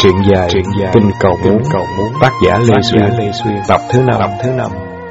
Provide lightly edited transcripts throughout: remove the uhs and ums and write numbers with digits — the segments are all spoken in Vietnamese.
Truyện dài Kinh Cầu Muốn, tác giả Lê Xuyên, tập thứ 5.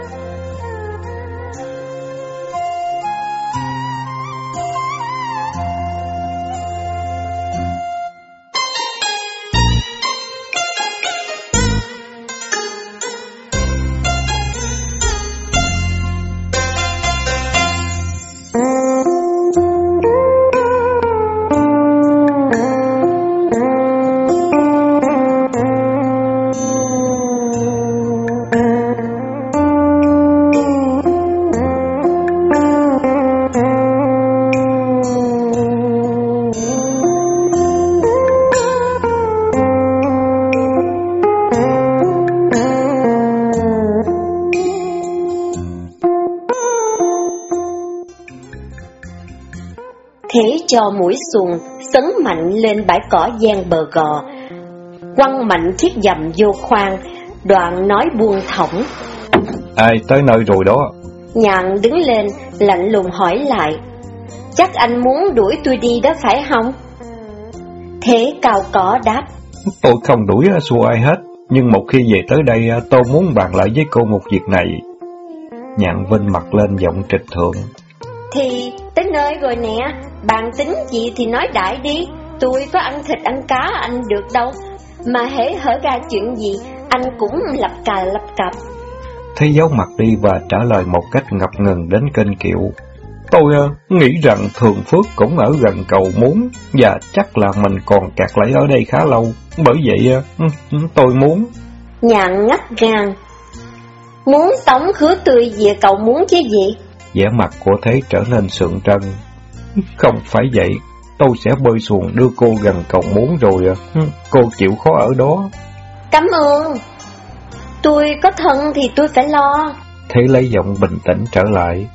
Thế cho mũi xuồng sấn mạnh lên bãi cỏ gian bờ gò, quăng mạnh chiếc dầm vô khoang, đoạn nói buông thõng: Ai tới nơi rồi đó? Nhạn đứng lên lạnh lùng hỏi lại: Chắc anh muốn đuổi tôi đi đó phải không? Thế Cao Cỏ đáp: Tôi không đuổi xua ai hết, nhưng một khi về tới đây tôi muốn bàn lại với cô một việc này. Nhạn vinh mặt lên giọng trịch thượng: Thì tới nơi rồi nè, bạn tính gì thì nói đại đi, tôi có ăn thịt ăn cá anh được đâu, mà hễ hở ra chuyện gì anh cũng lập cà lập cập. Thế giấu mặt đi và trả lời một cách ngập ngừng đến kênh kiệu: Tôi nghĩ rằng Thường Phước cũng ở gần Cầu Muốn, và chắc là mình còn kẹt lại ở đây khá lâu, bởi vậy tôi muốn. Nhạn ngắt ngang: Muốn tống Khứa Tươi về Cầu Muốn chứ gì? Vẻ mặt của Thế trở nên sượng trân: Không phải vậy, tôi sẽ bơi xuồng đưa cô gần Cầu Muốn rồi cô chịu khó ở đó. Cảm ơn, tôi có thân thì tôi phải lo. Thế lấy giọng bình tĩnh trở lại: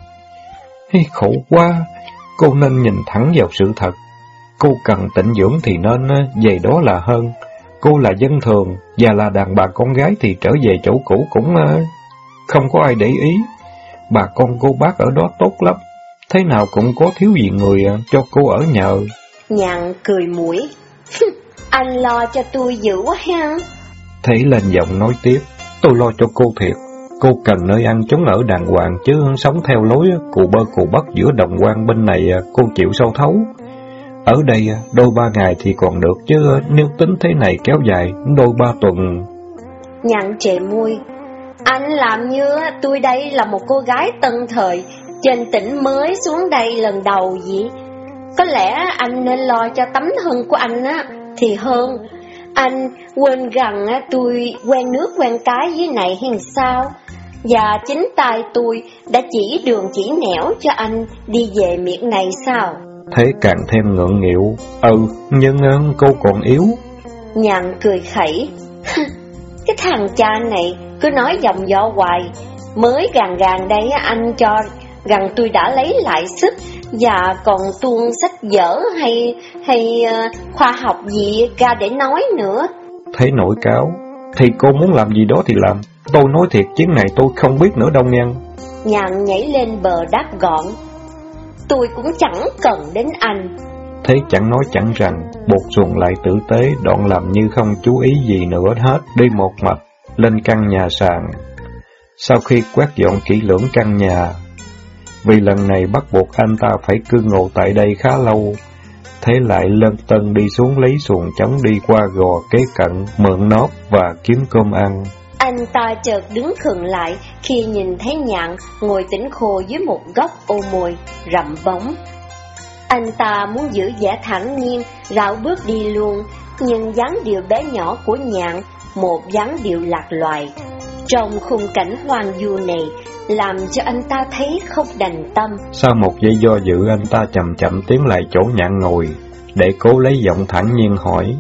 Khổ quá, cô nên nhìn thẳng vào sự thật. Cô cần tĩnh dưỡng thì nên về đó là hơn. Cô là dân thường và là đàn bà con gái thì trở về chỗ cũ cũng không có ai để ý. Bà con cô bác ở đó tốt lắm, thế nào cũng có thiếu gì người cho cô ở nhờ. Nhạn cười mũi: Anh lo cho tôi dữ quá ha. Thế lên giọng nói tiếp: Tôi lo cho cô thiệt. Cô cần nơi ăn trốn ở đàng hoàng, chứ sống theo lối cù bơ cù bất giữa đồng quan bên này cô chịu sao thấu. Ở đây đôi 3 ngày thì còn được, chứ nếu tính thế này kéo dài đôi 3 tuần. Nhạn trề môi: Anh làm như tôi đây là một cô gái tân thời trên tỉnh mới xuống đây lần đầu vậy. Có lẽ anh nên lo cho tấm thân của anh thì hơn. Anh quên rằng tôi quen nước quen cái dưới này hay sao? Và chính tay tôi đã chỉ đường chỉ nẻo cho anh đi về miệng này sao? Thế càng thêm ngượng nghịu: Nhưng cô còn yếu. Nhạn cười khẩy: Cái thằng cha này cứ nói vòng vo hoài. Mới gàn đây anh cho rằng tôi đã lấy lại sức và còn tuôn sách vở hay khoa học gì ra để nói nữa. Thế nổi cáo: Thì cô muốn làm gì đó thì làm. Tôi nói thiệt, chuyến này tôi không biết nữa đâu nghe. Nhạn nhảy lên bờ đáp gọn: Tôi cũng chẳng cần đến anh. Thế chẳng nói chẳng rằng, buộc xuồng lại tử tế, đoạn làm như không chú ý gì nữa hết, đi một mạch lên căn nhà sàn. Sau khi quét dọn kỹ lưỡng căn nhà, vì lần này bắt buộc anh ta phải cư ngụ tại đây khá lâu, Thế lại lân tân đi xuống lấy xuồng trống đi qua gò kế cận, mượn nóp và kiếm cơm ăn. Anh ta chợt đứng khựng lại khi nhìn thấy Nhạn ngồi tĩnh khô dưới một góc ô mồi rậm bóng. Anh ta muốn giữ vẻ thản nhiên, rảo bước đi luôn, nhưng dáng điệu bé nhỏ của Nhạn, một dáng điệu lạc loài. Trong khung cảnh hoang vu này, làm cho anh ta thấy không đành tâm. Sau một giây do dự, anh ta chậm chậm tiến lại chỗ Nhạn ngồi, để cố lấy giọng thản nhiên hỏi: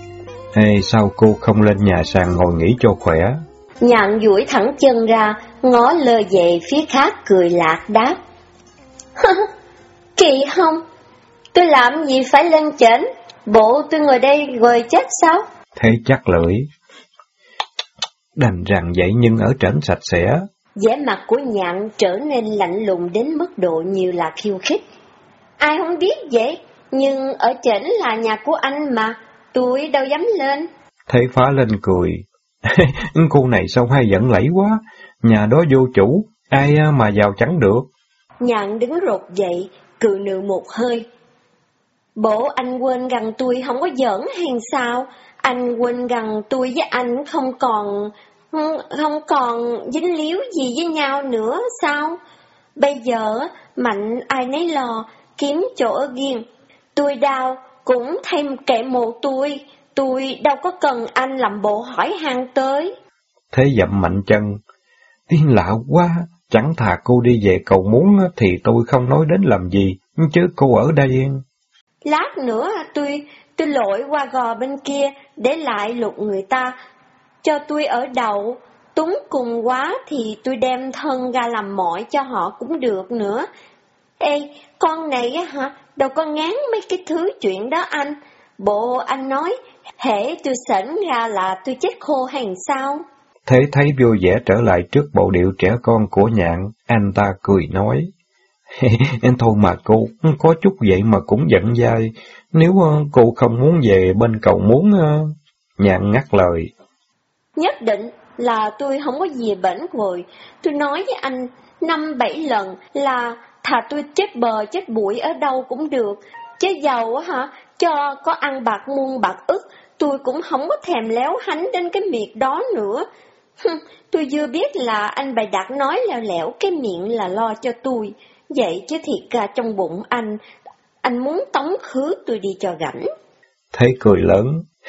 Sao cô không lên nhà sàn ngồi nghỉ cho khỏe? Nhạn duỗi thẳng chân ra, ngó lơ về phía khác cười lạc đáp: Kỳ không? Tôi làm gì phải lên trển? Bộ tôi ngồi đây rồi chết sao? Thế chắc lưỡi: Đành rằng vậy nhưng ở trển sạch sẽ. Vẻ mặt của Nhạn trở nên lạnh lùng đến mức độ như là khiêu khích. Ai không biết vậy, nhưng ở trển là nhà của anh mà, tôi đâu dám lên. Thế phá lên cười. Cô này sao hay giận lẫy quá, nhà đó vô chủ, ai mà vào chẳng được. Nhạn đứng rụt dậy, cự nữ một hơi. Bộ anh quên rằng tôi không có giỡn hay sao? Anh quên rằng tôi với anh không còn dính líu gì với nhau nữa sao? Bây giờ mạnh ai nấy lo, kiếm chỗ ở riêng. Tôi đau cũng thêm kệ mồ tôi đâu có cần anh làm bộ hỏi han tới. Thế dậm mạnh chân. Tiếng lạ quá, chẳng thà cô đi về cầu muốn thì tôi không nói đến làm gì, chứ cô ở đây. Lát nữa tôi lội qua gò bên kia để lại lục người ta, cho tôi ở đậu, túng cùng quá thì tôi đem thân ra làm mọi cho họ cũng được nữa. Ê, con này hả, đâu có ngán mấy cái thứ chuyện đó anh. Bộ anh nói, hễ tôi sẵn ra là tôi chết khô hay sao? Thế thấy vui vẻ trở lại trước bộ điệu trẻ con của Nhạn, anh ta cười nói. Thôi mà cô, có chút vậy mà cũng giận dai, nếu cô không muốn về bên cầu muốn... Nhạn ngắt lời. Nhất định là tôi không có gì bẩn rồi, tôi nói với anh 5-7 lần là thà tôi chết bờ chết bụi ở đâu cũng được, chứ giàu hả, cho có ăn bạc muôn bạc ức, tôi cũng không có thèm léo hánh đến cái miệt đó nữa. Tôi vừa biết là anh bày đặt nói leo lẻo cái miệng là lo cho tôi, vậy chứ thiệt ra trong bụng anh muốn tống khứ tôi đi cho rảnh. Thế cười lớn.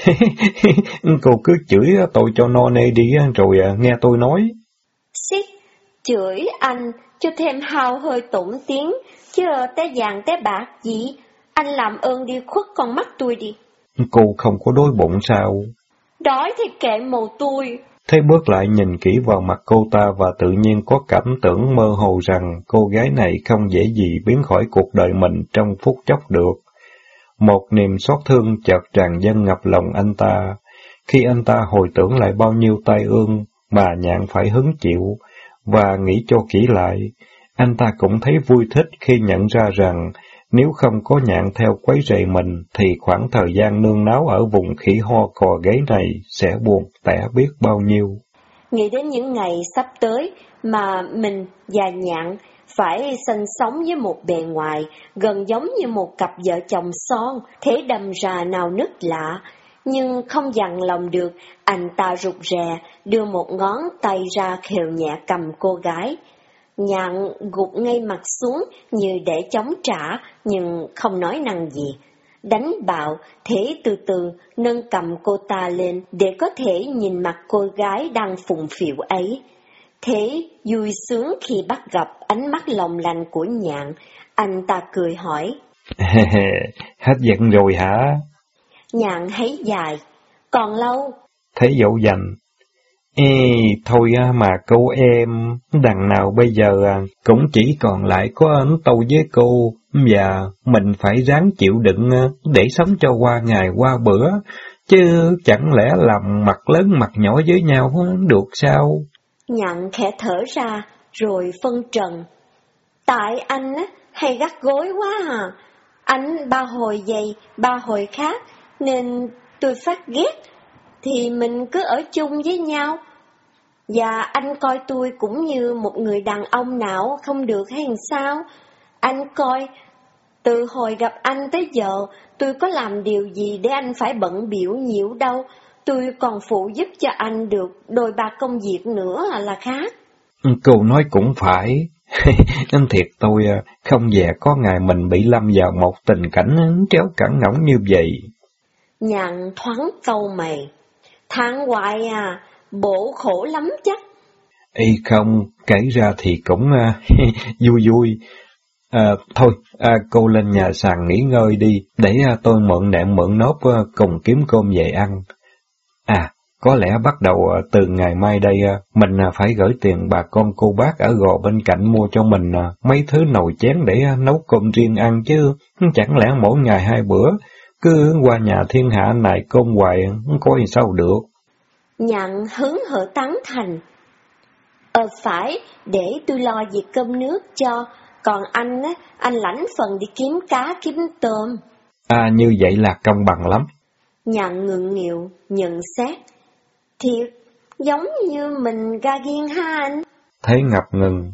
Cô cứ chửi tôi cho no nê đi rồi nghe tôi nói. Xích, chửi anh cho thêm hao hơi tổn tiếng, chứ té vàng té bạc gì, anh làm ơn đi khuất con mắt tôi đi. Cô không có đói bụng sao? Đói thì kệ mồ tôi. Thế bước lại nhìn kỹ vào mặt cô ta và tự nhiên có cảm tưởng mơ hồ rằng cô gái này không dễ gì biến khỏi cuộc đời mình trong phút chốc được. Một niềm xót thương chợt tràn dâng ngập lòng anh ta, khi anh ta hồi tưởng lại bao nhiêu tai ương mà Nhạn phải hứng chịu, và nghĩ cho kỹ lại, anh ta cũng thấy vui thích khi nhận ra rằng nếu không có Nhạn theo quấy rầy mình thì khoảng thời gian nương náu ở vùng khỉ ho cò gáy này sẽ buồn tẻ biết bao nhiêu. Nghĩ đến những ngày sắp tới mà mình và Nhạn phải sinh sống với một bề ngoài gần giống như một cặp vợ chồng son, thế đâm ra nào nức lạ, nhưng không dằn lòng được, anh ta rụt rè đưa một ngón tay ra khều nhẹ cầm cô gái. Nhạn gục ngay mặt xuống như để chống trả, nhưng không nói năng gì. Đánh bạo, thế từ từ nâng cầm cô ta lên để có thể nhìn mặt cô gái đang phụng phịu ấy. Thế vui sướng khi bắt gặp ánh mắt long lanh của Nhạn, anh ta cười hỏi. Hết giận rồi hả? Nhạn hấy dài. Còn lâu? Thế dỗ dành. Thôi mà cô em, đằng nào bây giờ cũng chỉ còn lại có tôi với cô, và mình phải ráng chịu đựng để sống cho qua ngày qua bữa, chứ chẳng lẽ làm mặt lớn mặt nhỏ với nhau được sao? Nhạn khẽ thở ra, rồi phân trần. Tại anh hay gắt gối quá à, anh ba hồi vậy, ba hồi khác, nên tôi phát ghét, thì mình cứ ở chung với nhau. Và anh coi tôi cũng như một người đàn ông nào không được hay sao? Anh coi, từ hồi gặp anh tới giờ, tôi có làm điều gì để anh phải bận bịu nhiều đâu. Tôi còn phụ giúp cho anh được đôi ba công việc nữa là khác. Cô nói cũng phải. Nên thiệt tôi không dè có ngày mình bị lâm vào một tình cảnh tréo cẳng ngỗng như vậy. Nhạn thoáng câu mày. Than hoài à, bộ khổ lắm chắc. Ý không, kể ra thì cũng vui vui. Thôi, cô lên nhà sàn nghỉ ngơi đi, để tôi mượn nệm mượn nốt cùng kiếm cơm về ăn. Có lẽ bắt đầu từ ngày mai đây, mình phải gửi tiền bà con cô bác ở gò bên cạnh mua cho mình mấy thứ nồi chén để nấu cơm riêng ăn chứ, chẳng lẽ mỗi ngày 2 bữa, cứ qua nhà thiên hạ này cơm hoài, coi sao được. Nhạn hứng hở tán thành. Phải, để tôi lo việc cơm nước cho, còn anh lãnh phần đi kiếm cá kiếm tôm. Như vậy là công bằng lắm. Nhạn ngượng nghịu, nhận xét. Thiệt, giống như mình ra riêng ha anh. Thế ngập ngừng.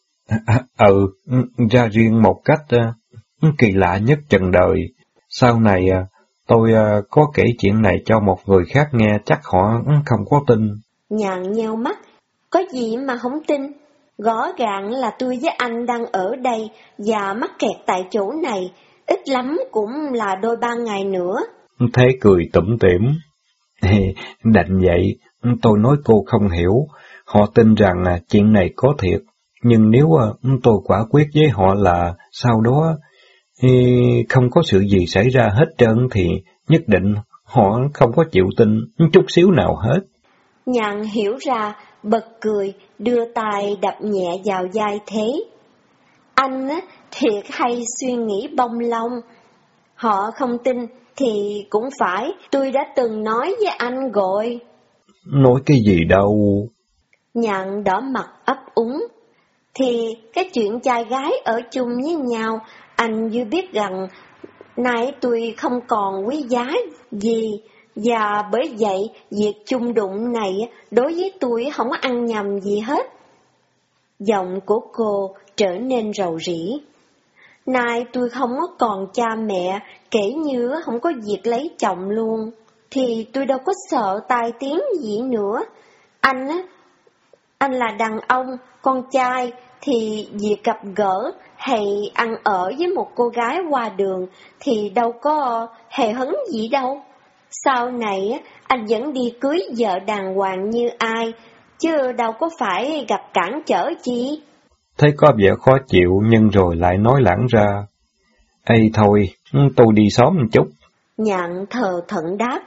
Ra riêng một cách kỳ lạ nhất trần đời. Sau này tôi có kể chuyện này cho một người khác nghe, chắc họ không có tin. Nhạn nheo mắt. Có gì mà không tin? Rõ ràng là tôi với anh đang ở đây và mắc kẹt tại chỗ này, ít lắm cũng là đôi ba ngày nữa. Thế cười tủm tỉm. Đành vậy, tôi nói cô không hiểu. Họ tin rằng chuyện này có thiệt, nhưng nếu tôi quả quyết với họ là sau đó không có sự gì xảy ra hết trơn thì nhất định họ không có chịu tin chút xíu nào hết. Nhạn hiểu ra, bật cười, đưa tay đập nhẹ vào vai Thế. Anh thiệt hay suy nghĩ bông lông. Họ không tin thì cũng phải, tôi đã từng nói với anh rồi. Nói cái gì đâu. Nhạn đỏ mặt ấp úng. Thì cái chuyện trai gái ở chung với nhau, anh vừa biết rằng nay tôi không còn quý giá gì, và bởi vậy việc chung đụng này đối với tôi không có ăn nhầm gì hết. Giọng của cô trở nên rầu rĩ. Nay tôi không có còn cha mẹ, kể như không có việc lấy chồng luôn, thì tôi đâu có sợ tai tiếng gì nữa. Anh là đàn ông, con trai, thì việc gặp gỡ hay ăn ở với một cô gái qua đường thì đâu có hề hấn gì đâu. Sau này anh vẫn đi cưới vợ đàng hoàng như ai, chứ đâu có phải gặp cản trở chi. Thấy có vẻ khó chịu nhưng rồi lại nói lãng ra. Ê thôi, tôi đi xóm một chút. Nhạn thờ thẫn đáp.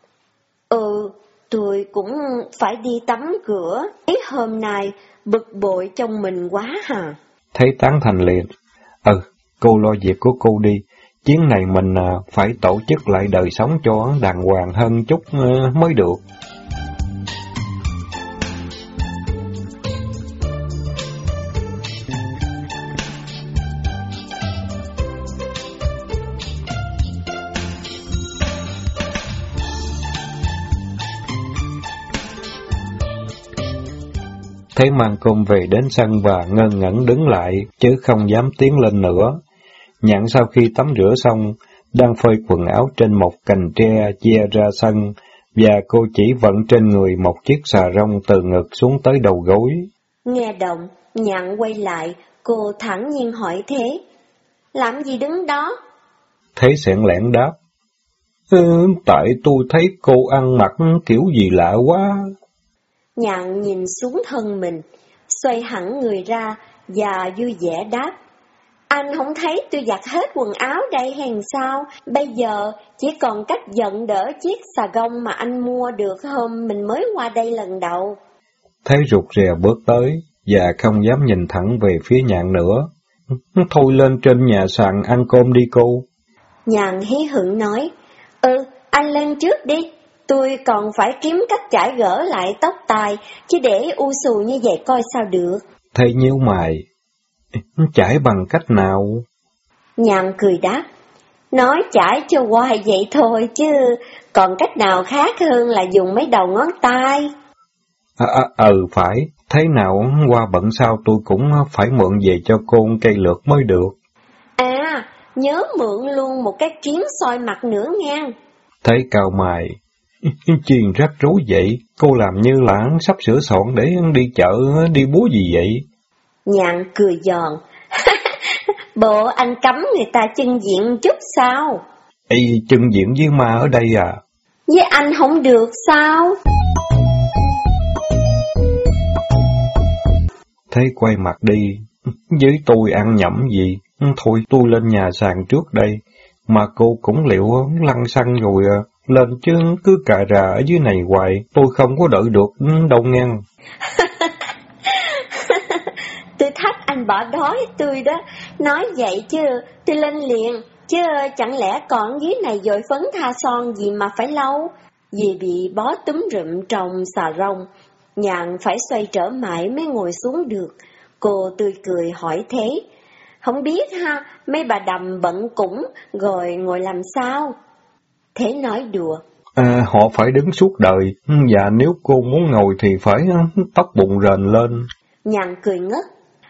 Tôi cũng phải đi tắm rửa. Mấy hôm nay bực bội trong mình quá hả? Thấy tán thành liền. Cô lo việc của cô đi. Chuyến này mình phải tổ chức lại đời sống cho đàng hoàng hơn chút mới được. Thấy mang cơm về đến sân và ngơ ngẩn đứng lại, chứ không dám tiến lên nữa. Nhạn sau khi tắm rửa xong, đang phơi quần áo trên một cành tre chia ra sân, và cô chỉ vận trên người một chiếc xà rông từ ngực xuống tới đầu gối. Nghe động, Nhạn quay lại, cô thẳng nhiên hỏi Thế. Làm gì đứng đó? Thế sẹn lẹn đáp. Tại tôi thấy cô ăn mặc kiểu gì lạ quá. Nhạn nhìn xuống thân mình, xoay hẳn người ra và vui vẻ đáp. Anh không thấy tôi giặt hết quần áo đây hay sao? Bây giờ chỉ còn cách giận đỡ chiếc xà gông mà anh mua được hôm mình mới qua đây lần đầu. Thế rụt rè bước tới và không dám nhìn thẳng về phía Nhạn nữa. Thôi lên trên nhà sàn ăn cơm đi cô. Nhạn hí hửng nói. Anh lên trước đi. Tôi còn phải kiếm cách chải gỡ lại tóc tai, chứ để u xù như vậy coi sao được. Thế nhíu mày. Chải bằng cách nào? Nhạn cười đáp. Nói chải cho hoài vậy thôi chứ, còn cách nào khác hơn là dùng mấy đầu ngón tay. Phải, thế nào qua bận sau tôi cũng phải mượn về cho cô cây lược mới được. Nhớ mượn luôn một cái kiếm soi mặt nữa nghe. Thấy cau mày. Chuyện rắc rối vậy, cô làm như là sắp sửa soạn để đi chợ, đi búa gì vậy? Nhạn cười giòn. Bộ anh cấm người ta chưng diện chút sao? Chưng diện với ma ở đây à? Với anh không được sao? Thế quay mặt đi, với tôi ăn nhẩm gì? Thôi tôi lên nhà sàn trước đây, mà cô cũng liệu lăn xăng rồi lên chứ cứ cà rà ở dưới này hoài, tôi không có đợi được đâu nghe. Tôi thách anh bỏ đói tôi đó, nói vậy chứ tôi lên liền, chứ chẳng lẽ còn dưới này dội phấn tha son gì mà phải lâu. Vì bị bó túm rụm trong xà rông, Nhạn phải xoay trở mãi mới ngồi xuống được. Cô tươi cười hỏi Thế. Không biết mấy bà đầm bận cũng rồi ngồi làm sao? Thế nói đùa. Họ phải đứng suốt đời, và nếu cô muốn ngồi thì phải tóc bụng rền lên. Nhạn cười ngất.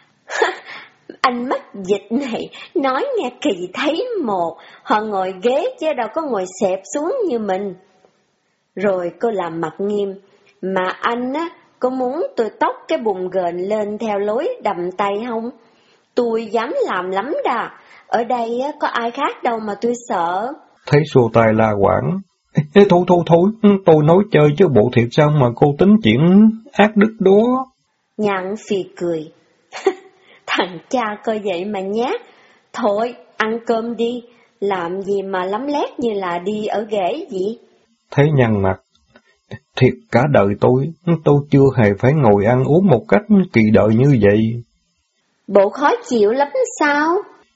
Anh mắc dịch này, nói nghe kỳ thấy một, họ ngồi ghế chứ đâu có ngồi xẹp xuống như mình. Rồi cô làm mặt nghiêm, mà anh á, có muốn tôi tóc cái bụng gền lên theo lối đầm tay không? Tôi dám làm lắm đà, ở đây á, có ai khác đâu mà tôi sợ. Thấy xua tay la quảng. Thôi, tôi nói chơi chứ bộ thiệt sao mà cô tính chuyện ác đức đó. Nhạn phì cười. Thằng cha coi vậy mà nhát. Thôi, ăn cơm đi, làm gì mà lắm lét như là đi ở ghế vậy? Thấy nhăn mặt. Thiệt cả đời tôi chưa hề phải ngồi ăn uống một cách kỳ đời như vậy. Bộ khó chịu lắm sao?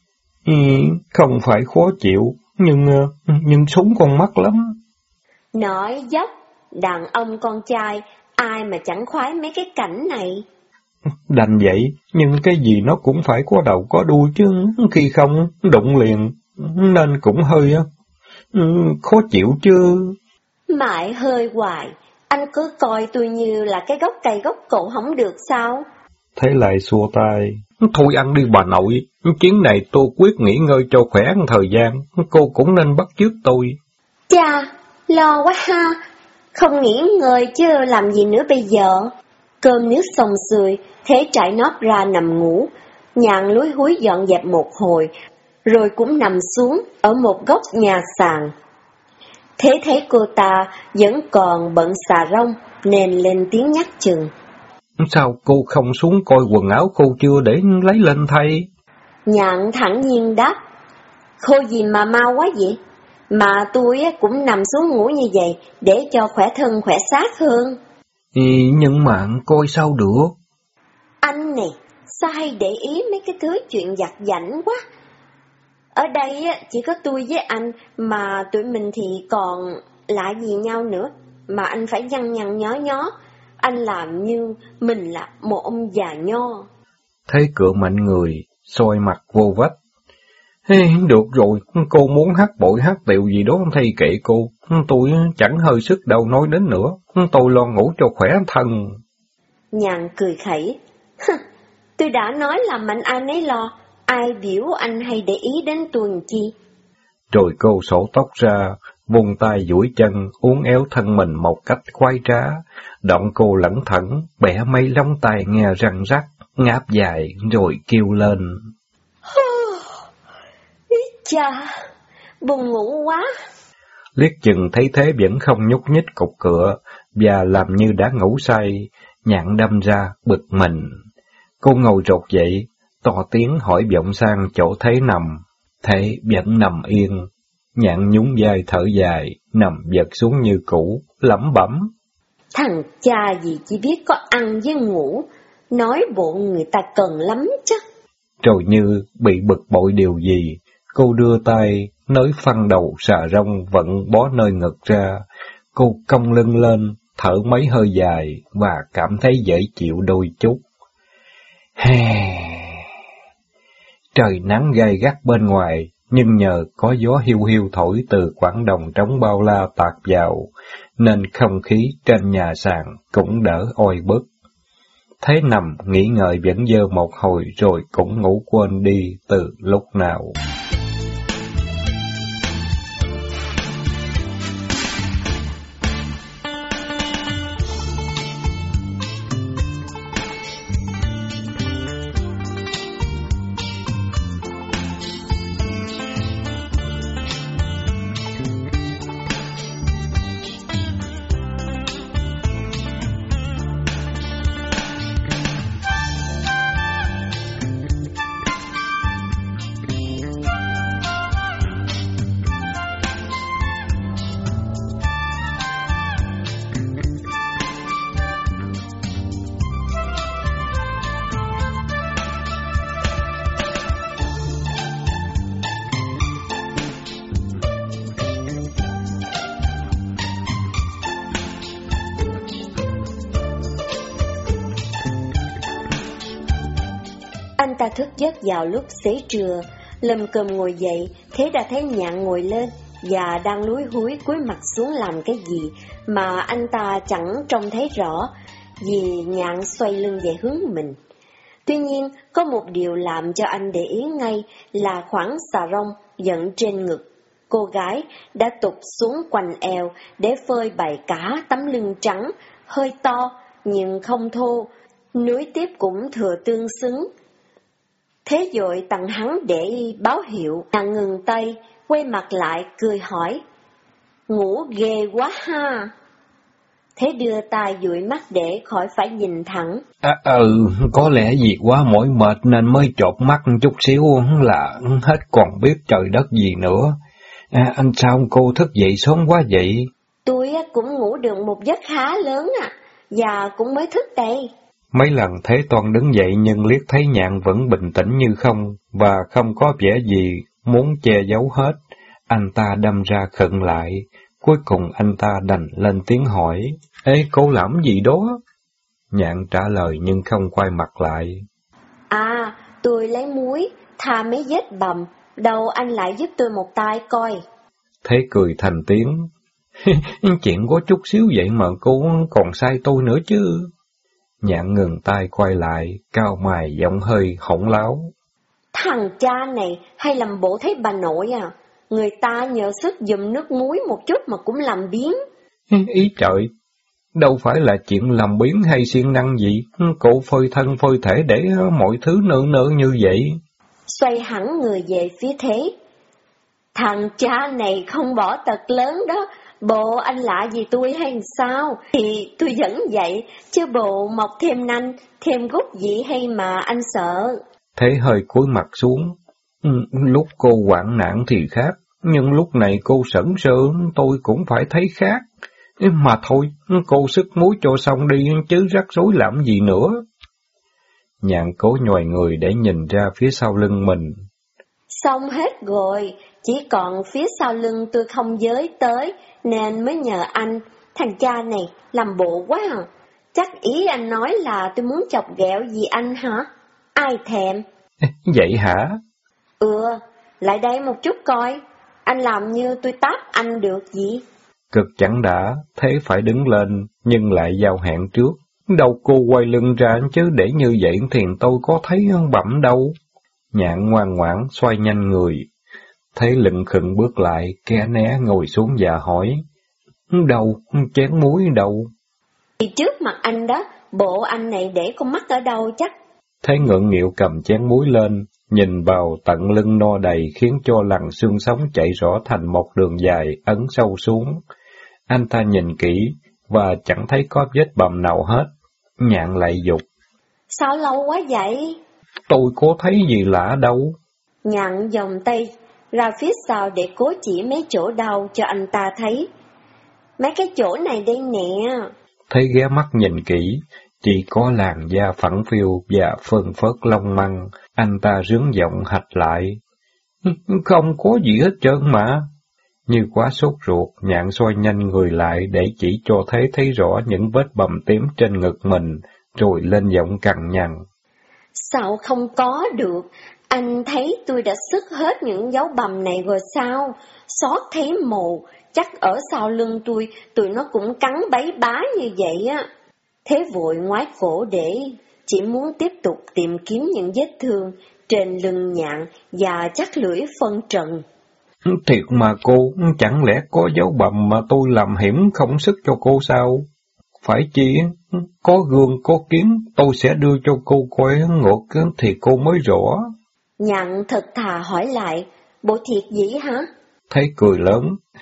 Không phải khó chịu, nhưng súng con mắt lắm. Nói dốc, đàn ông con trai, ai mà chẳng khoái mấy cái cảnh này. Đành vậy, nhưng cái gì nó cũng phải có đầu có đuôi chứ, khi không, đụng liền, nên cũng hơi khó chịu chứ. Mãi hơi hoài, anh cứ coi tôi như là cái gốc cây gốc cội không được sao? Thế lại xua tay. Thôi ăn đi bà nội, chuyến này tôi quyết nghỉ ngơi cho khỏe thời gian, cô cũng nên bắt chước tôi. Chà, lo quá ha, không nghỉ ngơi chứ làm gì nữa bây giờ? Cơm nước xong xuôi, Thế trải nót ra nằm ngủ, Nhạn lúi húi dọn dẹp một hồi, rồi cũng nằm xuống ở một góc nhà sàn. Thế thấy cô ta vẫn còn bận xà rông, nên lên tiếng nhắc chừng. Sao cô không xuống coi quần áo khô chưa để lấy lên thay? Nhạn thẳng nhiên đáp. Khô gì mà mau quá vậy? Mà tôi cũng nằm xuống ngủ như vậy để cho khỏe thân khỏe xác hơn. Nhưng mà coi sao được? Anh nè, sao hay để ý mấy cái thứ chuyện vặt vãnh quá? Ở đây chỉ có tôi với anh, mà tụi mình thì còn lạ gì nhau nữa, mà anh phải nhăn nhăn nhó nhó. Anh làm như mình là một ông già nho. Thấy cựa mạnh người, soi mặt vô vách. Được rồi, cô muốn hát bội hát tiệu gì đó thay kệ cô. Tôi chẳng hơi sức đâu nói đến nữa, tôi lo ngủ cho khỏe thân. Nhàn cười khẩy. Tôi đã nói là mạnh ai nấy lo, ai biểu anh hay để ý đến tôi làm chi. Rồi cô xổ tóc ra, vung tay duỗi chân, uốn éo thân mình một cách khoái trá. Động cô lẩn thẩn, bẻ mấy lóng tay nghe răng rắc, ngáp dài rồi kêu lên. Chà, buồn ngủ quá. Liếc chừng thấy thế vẫn không nhúc nhích cục cựa, và làm như đã ngủ say, Nhạn đâm ra, bực mình. Cô ngồi rột dậy, to tiếng hỏi vọng sang chỗ Thế nằm. Thế vẫn nằm yên. Nhạn nhún vai thở dài, nằm vật xuống như cũ, lẩm bẩm. Thằng cha gì chỉ biết có ăn với ngủ, nói bộ người ta cần lắm chắc. Rồi như bị bực bội điều gì, cô đưa tay, nới phăng đầu xà rông vẫn bó nơi ngực ra. Cô cong lưng lên, thở mấy hơi dài và cảm thấy dễ chịu đôi chút. Trời nắng gay gắt bên ngoài, nhưng nhờ có gió hiu hiu thổi từ quãng đồng trống bao la tạt vào, nên không khí trên nhà sàn cũng đỡ oi bức. Thế nằm nghỉ ngơi vẫn dơ một hồi rồi cũng ngủ quên đi từ lúc nào. Anh ta thức giấc vào lúc xế trưa, lầm cơm ngồi dậy, Thế đã thấy Nhạn ngồi lên, và đang lúi húi cúi mặt xuống làm cái gì mà anh ta chẳng trông thấy rõ, vì Nhạn xoay lưng về hướng mình. Tuy nhiên, có một điều làm cho anh để ý ngay là khoảng xà rông dựng trên ngực cô gái đã tụt xuống quanh eo để phơi bày cả tấm lưng trắng, hơi to nhưng không thô, núi tiếp cũng thừa tương xứng. Thế rồi tặng hắn để báo hiệu, nàng ngừng tay, quay mặt lại cười hỏi, ngủ ghê quá ha. Thế đưa tay dụi mắt để khỏi phải nhìn thẳng. Có lẽ vì quá mỏi mệt nên mới chột mắt chút xíu là hết còn biết trời đất gì nữa. Anh sao cô thức dậy sớm quá vậy? Tôi cũng ngủ được một giấc khá lớn và cũng mới thức đây. Mấy lần Thế Toan đứng dậy nhưng liếc thấy Nhạn vẫn bình tĩnh như không, và không có vẻ gì muốn che giấu hết. Anh ta đâm ra khựng lại, cuối cùng anh ta đành lên tiếng hỏi, Ê, cô làm gì đó? Nhạn trả lời nhưng không quay mặt lại. Tôi lấy muối, tha mấy vết bầm, đâu anh lại giúp tôi một tay coi. Thế cười thành tiếng, chuyện có chút xíu vậy mà cô còn sai tôi nữa chứ. Nhạn ngừng tay quay lại, cau mày giọng hơi hỗn láo. Thằng cha này hay làm bộ thấy bà nội người ta nhờ sức giùm nước muối một chút mà cũng làm biếng. Ý trời, đâu phải là chuyện làm biếng hay siêng năng gì, cô phơi thân phơi thể để mọi thứ nơ nơ như vậy. Xoay hẳn người về phía Thế. Thằng cha này không bỏ tật lớn đó, bộ anh lạ gì tôi hay sao? Thì tôi vẫn vậy, chứ bộ mọc thêm nanh, thêm gút gì hay mà anh sợ. Thế hơi cúi mặt xuống. Lúc cô hoạn nạn thì khác, nhưng lúc này cô sững sờ tôi cũng phải thấy khác. Mà thôi, cô sức muối cho xong đi chứ rắc rối làm gì nữa. Nhạn cố nhoài người để nhìn ra phía sau lưng mình. Xong hết rồi, chỉ còn phía sau lưng tôi không giới tới, nên mới nhờ anh. Thằng cha này làm bộ quá Chắc ý anh nói là tôi muốn chọc ghẹo gì anh hả? Ai thèm? Vậy hả? Lại đây một chút coi. Anh làm như tôi tát anh được gì? Cực chẳng đã, Thế phải đứng lên, nhưng lại giao hẹn trước. Đâu cô quay lưng ra chứ để như vậy thì tôi có thấy bẩm đâu. Nhạn ngoan ngoãn xoay nhanh người. Thế lững khựng bước lại, ke né ngồi xuống và hỏi. Đâu, chén muối đâu? Thì trước mặt anh đó, bộ anh này để con mắt ở đâu chắc? Thế ngượng nghịu cầm chén muối lên, nhìn vào tận lưng no đầy khiến cho lằn xương sống chảy rõ thành một đường dài ấn sâu xuống. Anh ta nhìn kỹ và chẳng thấy có vết bầm nào hết. Nhạn lại dục. Sao lâu quá vậy? Tôi có thấy gì lạ đâu. Nhạn vòng tay ra phía sau để cố chỉ mấy chỗ đau cho anh ta thấy. Mấy cái chỗ này đây nè. Thấy ghé mắt nhìn kỹ, chỉ có làn da phẳng phiu và phơn phớt lông măng. Anh ta rướn giọng hạch lại. Không có gì hết trơn mà. Như quá sốt ruột, Nhạn xoay nhanh người lại để chỉ cho thấy rõ những vết bầm tím trên ngực mình, rồi lên giọng cằn nhằn. Sao không có được? Anh thấy tôi đã sức hết những dấu bầm này rồi sao? Xót thấy mù, chắc ở sau lưng tôi, tụi nó cũng cắn bấy bá như vậy á. Thế vội ngoái cổ để chỉ muốn tiếp tục tìm kiếm những vết thương trên lưng Nhạn và chắc lưỡi phân trần. Thiệt mà cô, chẳng lẽ có dấu bầm mà tôi làm hiểm không sức cho cô sao? Phải chi, có gương có kiếm, tôi sẽ đưa cho cô coi ngược thì cô mới rõ. Nhạn thật thà hỏi lại, bộ thiệt gì hả? Thấy cười lớn,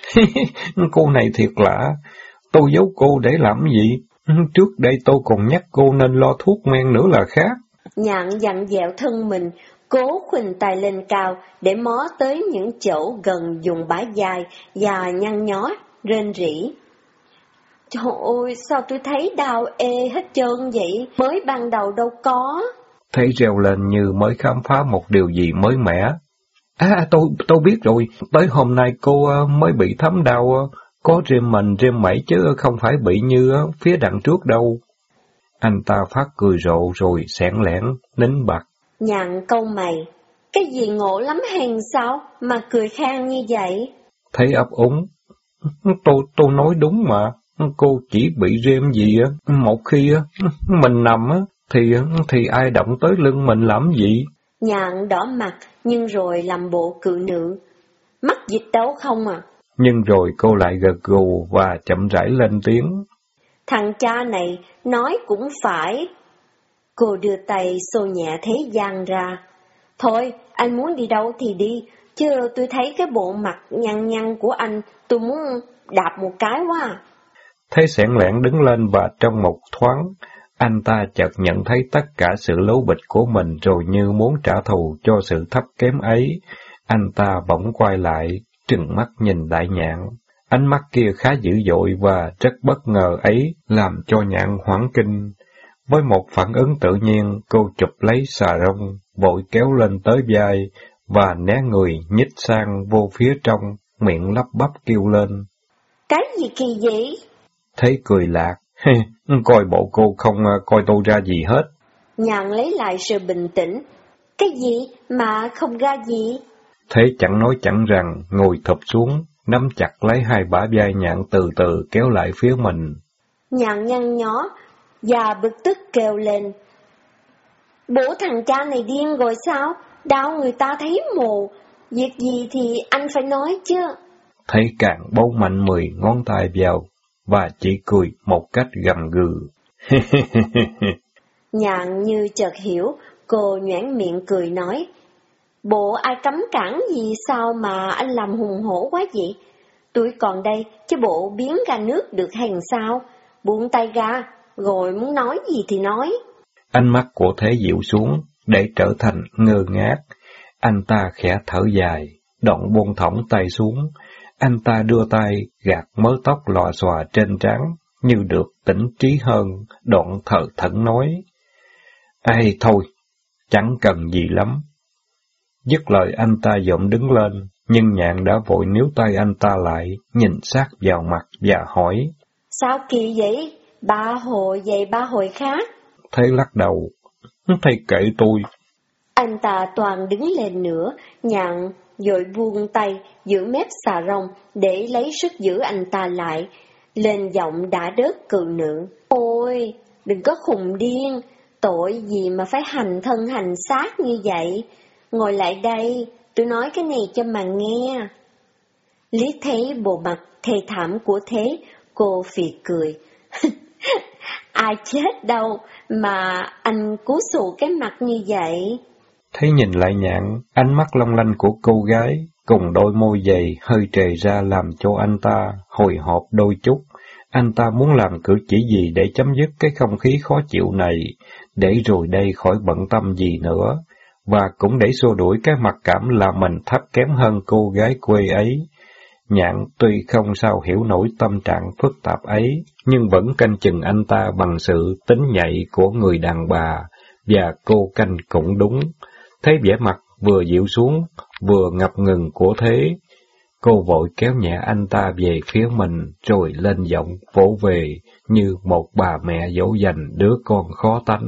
cô này thiệt lạ, tôi giấu cô để làm gì? Trước đây tôi còn nhắc cô nên lo thuốc men nữa là khác. Nhạn dặn dẹo thân mình, cố khuỳnh tay lên cao để mó tới những chỗ gần dùng bả dài và nhăn nhó, rên rỉ. Trời ơi, sao tôi thấy đau ê hết trơn vậy, mới ban đầu đâu có. Thấy reo lên như mới khám phá một điều gì mới mẻ. Tôi biết rồi, tới hôm nay cô mới bị thấm đau, có rêm mẩy chứ không phải bị như phía đằng trước đâu. Anh ta phát cười rộ rồi xẻn lẻn, nín bặt. Nhạn câu mày, cái gì ngộ lắm hèn sao mà cười khang như vậy? Thấy ấp úng, tôi nói đúng mà, cô chỉ bị rêm gì á, một khi á mình nằm á thì ai động tới lưng mình làm gì? Nhạn đỏ mặt nhưng rồi làm bộ cự nữ. Mắc dịch đâu không à? Nhưng rồi cô lại gật gù và chậm rãi lên tiếng. Thằng cha này nói cũng phải. Cô đưa tay xô nhẹ thế gian ra. Thôi, anh muốn đi đâu thì đi, chứ tôi thấy cái bộ mặt nhăn nhăn của anh, tôi muốn đạp một cái quá. Thế Sẻn Lẻn đứng lên và trong một thoáng, anh ta chợt nhận thấy tất cả sự lố bịch của mình rồi như muốn trả thù cho sự thấp kém ấy. Anh ta bỗng quay lại, trừng mắt nhìn Đại Nhạn. Ánh mắt kia khá dữ dội và rất bất ngờ ấy làm cho Nhạn hoảng kinh. Với một phản ứng tự nhiên, cô chụp lấy xà rông, vội kéo lên tới vai, và né người nhích sang vô phía trong, miệng lắp bắp kêu lên. Cái gì kỳ vậy? Thế cười lạc, coi bộ cô không coi tôi ra gì hết. Nhạn lấy lại sự bình tĩnh. Cái gì mà không ra gì? Thế chẳng nói chẳng rằng, ngồi thụp xuống, nắm chặt lấy hai bả vai Nhạn từ từ kéo lại phía mình. Nhạn nhăn nhó, và bực tức kêu lên. Bố thằng cha này điên rồi sao? Đau người ta thấy mù. Việc gì thì anh phải nói chứ. Thấy càng bấu mạnh 10 ngón tay vào, và chỉ cười một cách gầm gừ. Nhạn như chợt hiểu, cô nhoẻn miệng cười nói. Bộ ai cấm cản gì sao mà anh làm hùng hổ quá vậy? Tôi còn đây, chứ bộ biến ra nước được hay sao? Buông tay ra, rồi muốn nói gì thì nói. Ánh mắt của Thế dịu xuống, để trở thành ngơ ngác. Anh ta khẽ thở dài, đoạn buông thõng tay xuống. Anh ta đưa tay gạt mớ tóc lòa xòa trên trán, như được tỉnh trí hơn, đoạn thờ thẫn nói. Ây thôi, chẳng cần gì lắm. Dứt lời anh ta vội đứng lên, nhưng Nhạn đã vội níu tay anh ta lại, nhìn sát vào mặt và hỏi. Sao kỳ vậy? Ba hồi vậy ba hồi khác. Thế lắc đầu. Thầy kệ tôi. Anh ta toàn đứng lên nữa, Nhạn vội buông tay, giữ mép xà rông để lấy sức giữ anh ta lại. Lên giọng đã đớt cự nữ. Ôi, đừng có khùng điên, tội gì mà phải hành thân hành xác như vậy. Ngồi lại đây, tôi nói cái này cho mà nghe. Liếc thấy bộ mặt thê thảm của Thế, cô phì cười. Ai chết đâu mà anh cú xù cái mặt như vậy. Thế nhìn lại Nhạn, ánh mắt long lanh của cô gái, cùng đôi môi dày hơi trề ra làm cho anh ta hồi hộp đôi chút. Anh ta muốn làm cử chỉ gì để chấm dứt cái không khí khó chịu này, để rồi đây khỏi bận tâm gì nữa, và cũng để xua đuổi cái mặc cảm là mình thấp kém hơn cô gái quê ấy. Nhạn tuy không sao hiểu nổi tâm trạng phức tạp ấy, nhưng vẫn canh chừng anh ta bằng sự tính nhạy của người đàn bà, và cô canh cũng đúng. Thấy vẻ mặt vừa dịu xuống, vừa ngập ngừng của Thế, cô vội kéo nhẹ anh ta về phía mình, rồi lên giọng vỗ về như một bà mẹ dỗ dành đứa con khó tánh.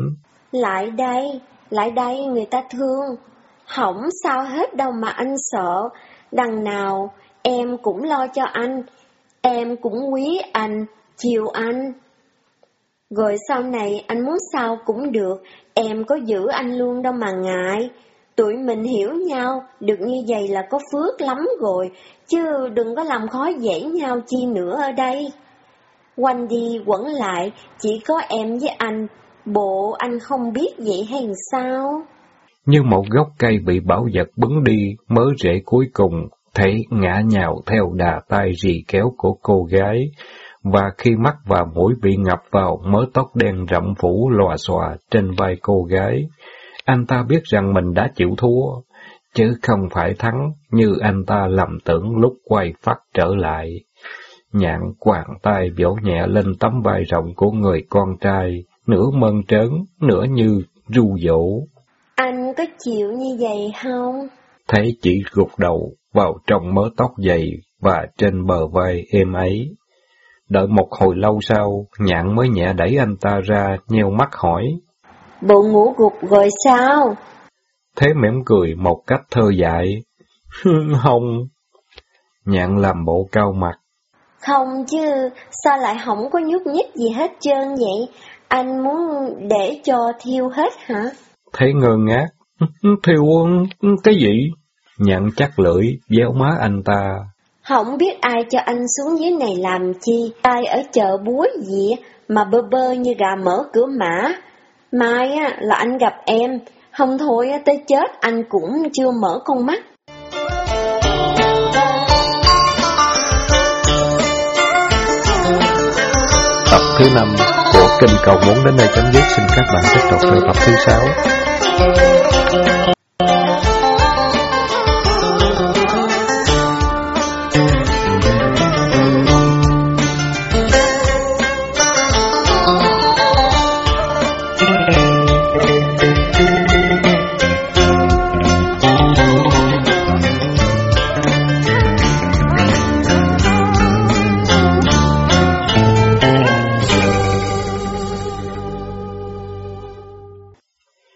Lại đây người ta thương. Hổng sao hết đâu mà anh sợ. Đằng nào em cũng lo cho anh, em cũng quý anh, chiều anh. Rồi sau này anh muốn sao cũng được, em có giữ anh luôn đâu mà ngại. Tụi mình hiểu nhau, được như vậy là có phước lắm rồi, chứ đừng có làm khó dễ nhau chi nữa ở đây. Quanh đi quẩn lại, chỉ có em với anh, bộ anh không biết vậy hay sao? Như một gốc cây bị bão vật bứng đi, mớ rễ cuối cùng, Thế ngã nhào theo đà tay rì kéo của cô gái, và khi mắt và mũi bị ngập vào mớ tóc đen rậm phủ lòa xòa trên vai cô gái, anh ta biết rằng mình đã chịu thua, chứ không phải thắng như anh ta lầm tưởng lúc quay phát trở lại. Nhạn quàng tay vỗ nhẹ lên tấm vai rộng của người con trai, nửa mơn trớn, nửa như ru dỗ. Anh có chịu như vậy không? Thế chỉ gục đầu vào trong mớ tóc dày và trên bờ vai êm ấy. Đợi một hồi lâu sau, Nhạn mới nhẹ đẩy anh ta ra, nheo mắt hỏi. Bộ ngủ gục rồi sao? Thế mỉm cười một cách thơ dại. Không. Nhạn làm bộ cau mặt. Không chứ, sao lại không có nhúc nhích gì hết trơn vậy? Anh muốn để cho thiêu hết hả? Thấy ngơ ngác. Thiêu cái gì? Nhạn chắc lưỡi, véo má anh ta. Không biết ai cho anh xuống dưới này làm chi, ai ở chợ búa gì mà bơ bơ như gà mở cửa mã. Mai là anh gặp em, không thôi tới chết anh cũng chưa mở con mắt. Tập thứ 5 của kênh Cầu Muốn đến đây chấm dứt. Xin các bạn tiếp tục theo tập thứ 6.